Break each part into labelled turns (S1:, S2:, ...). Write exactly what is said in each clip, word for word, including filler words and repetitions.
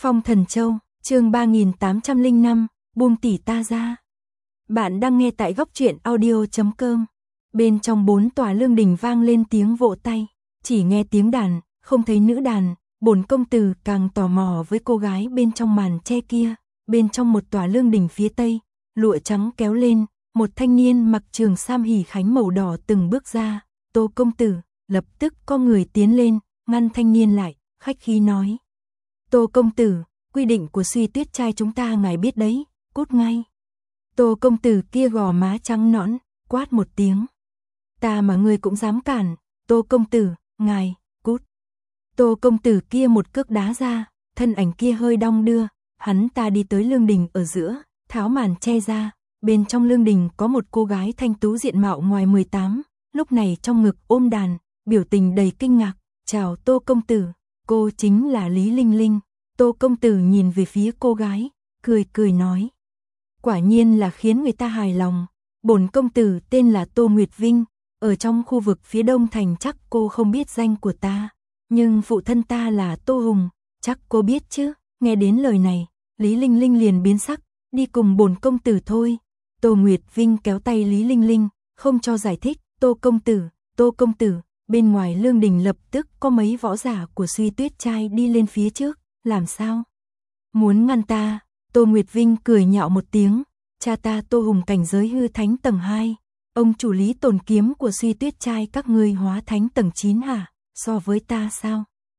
S1: Phong Thần Châu, chương ba nghìn tám trăm lẻ năm, buông tỷ ta ra. Bạn đang nghe tại góc truyện audio chấm com. Bên trong bốn tòa lương đình vang lên tiếng vỗ tay, chỉ nghe tiếng đàn, không thấy nữ đàn, bổn công tử càng tò mò với cô gái bên trong màn che kia. Bên trong một tòa lương đình phía tây, lụa trắng kéo lên, một thanh niên mặc trường sam hỉ khánh màu đỏ từng bước ra. Tô công tử, lập tức có người tiến lên, ngăn thanh niên lại, khách khí nói: Tô công tử, quy định của Suy Tuyết trai chúng ta ngài biết đấy, cút ngay. Tô công tử kia gò má trắng nõn, quát một tiếng: Ta mà ngươi cũng dám cản, Tô công tử, ngài, cút. Tô công tử kia một cước đá ra, thân ảnh kia hơi đong đưa, hắn ta đi tới lương đình ở giữa, tháo màn che ra. Bên trong lương đình có một cô gái thanh tú diện mạo ngoài mười tám, lúc này trong ngực ôm đàn, biểu tình đầy kinh ngạc. Chào Tô công tử, cô chính là Lý Linh Linh. Tô công tử nhìn về phía cô gái, cười cười nói: Quả nhiên là khiến người ta hài lòng. Bổn công tử tên là Tô Nguyệt Vinh, ở trong khu vực phía đông thành chắc cô không biết danh của ta, nhưng phụ thân ta là Tô Hùng, chắc cô biết chứ. Nghe đến lời này, Lý Linh Linh liền biến sắc: Đi cùng bổn công tử thôi. Tô Nguyệt Vinh kéo tay Lý Linh Linh, không cho giải thích. Tô công tử, Tô công tử. Bên ngoài lương đình lập tức có mấy võ giả của Suy Tuyết trai đi lên phía trước. Làm sao? Muốn ngăn ta? Tô Nguyệt Vinh cười nhạo một tiếng: Cha ta Tô Hùng cảnh giới hư thánh tầng hai, ông chủ Lý Tồn kiếm của Suy Tuyết trai các ngươi hóa thánh tầng chín hả? So với ta sao?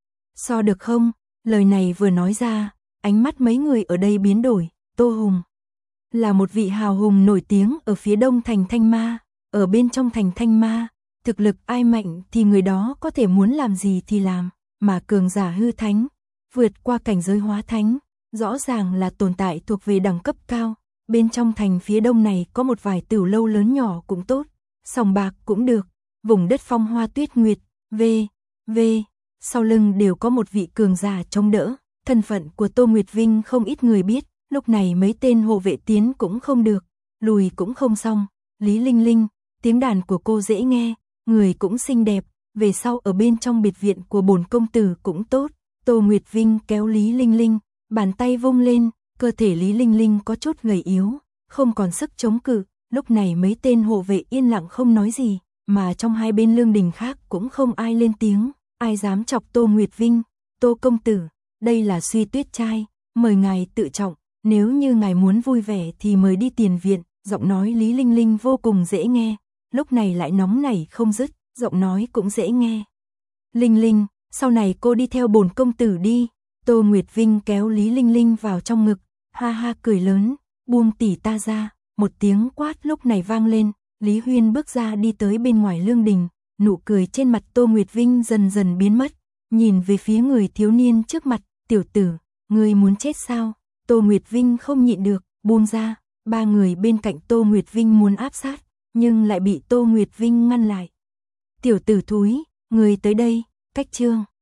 S1: So được không? Lời này vừa nói ra, ánh mắt mấy người ở đây biến đổi. Tô Hùng là một vị hào hùng nổi tiếng ở phía đông thành Thanh Ma. Ở bên trong thành Thanh Ma, thực lực ai mạnh thì người đó có thể muốn làm gì thì làm, mà cường giả hư thánh, vượt qua cảnh giới hóa thánh, rõ ràng là tồn tại thuộc về đẳng cấp cao. Bên trong thành phía đông này có một vài tửu lâu lớn nhỏ cũng tốt, sòng bạc cũng được, vùng đất Phong Hoa Tuyết Nguyệt, v, v, sau lưng đều có một vị cường giả chống đỡ. Thân phận của Tô Nguyệt Vinh không ít người biết, lúc này mấy tên hộ vệ tiến cũng không được, lùi cũng không xong. Lý Linh Linh, tiếng đàn của cô dễ nghe, người cũng xinh đẹp, về sau ở bên trong biệt viện của bổn công tử cũng tốt. Tô Nguyệt Vinh kéo Lý Linh Linh, bàn tay vung lên, cơ thể Lý Linh Linh có chút gầy yếu, không còn sức chống cự. Lúc này mấy tên hộ vệ yên lặng không nói gì, mà trong hai bên lương đình khác cũng không ai lên tiếng, ai dám chọc Tô Nguyệt Vinh. Tô công tử, đây là Suy Tuyết trai, mời ngài tự trọng, nếu như ngài muốn vui vẻ thì mời đi tiền viện. Giọng nói Lý Linh Linh vô cùng dễ nghe, lúc này lại nóng nảy không dứt, giọng nói cũng dễ nghe. Linh Linh, sau này cô đi theo bổn công tử đi. Tô Nguyệt Vinh kéo Lý Linh Linh vào trong ngực, ha ha cười lớn: Buông tỷ ta ra. Một tiếng quát lúc này vang lên, Lý Huyên bước ra đi tới bên ngoài lương đình, nụ cười trên mặt Tô Nguyệt Vinh dần dần biến mất, nhìn về phía người thiếu niên trước mặt: Tiểu tử, ngươi muốn chết sao? Tô Nguyệt Vinh không nhịn được, buông ra. Ba người bên cạnh Tô Nguyệt Vinh muốn áp sát, nhưng lại bị Tô Nguyệt Vinh ngăn lại. Tiểu tử thúi, người tới đây, cách chương.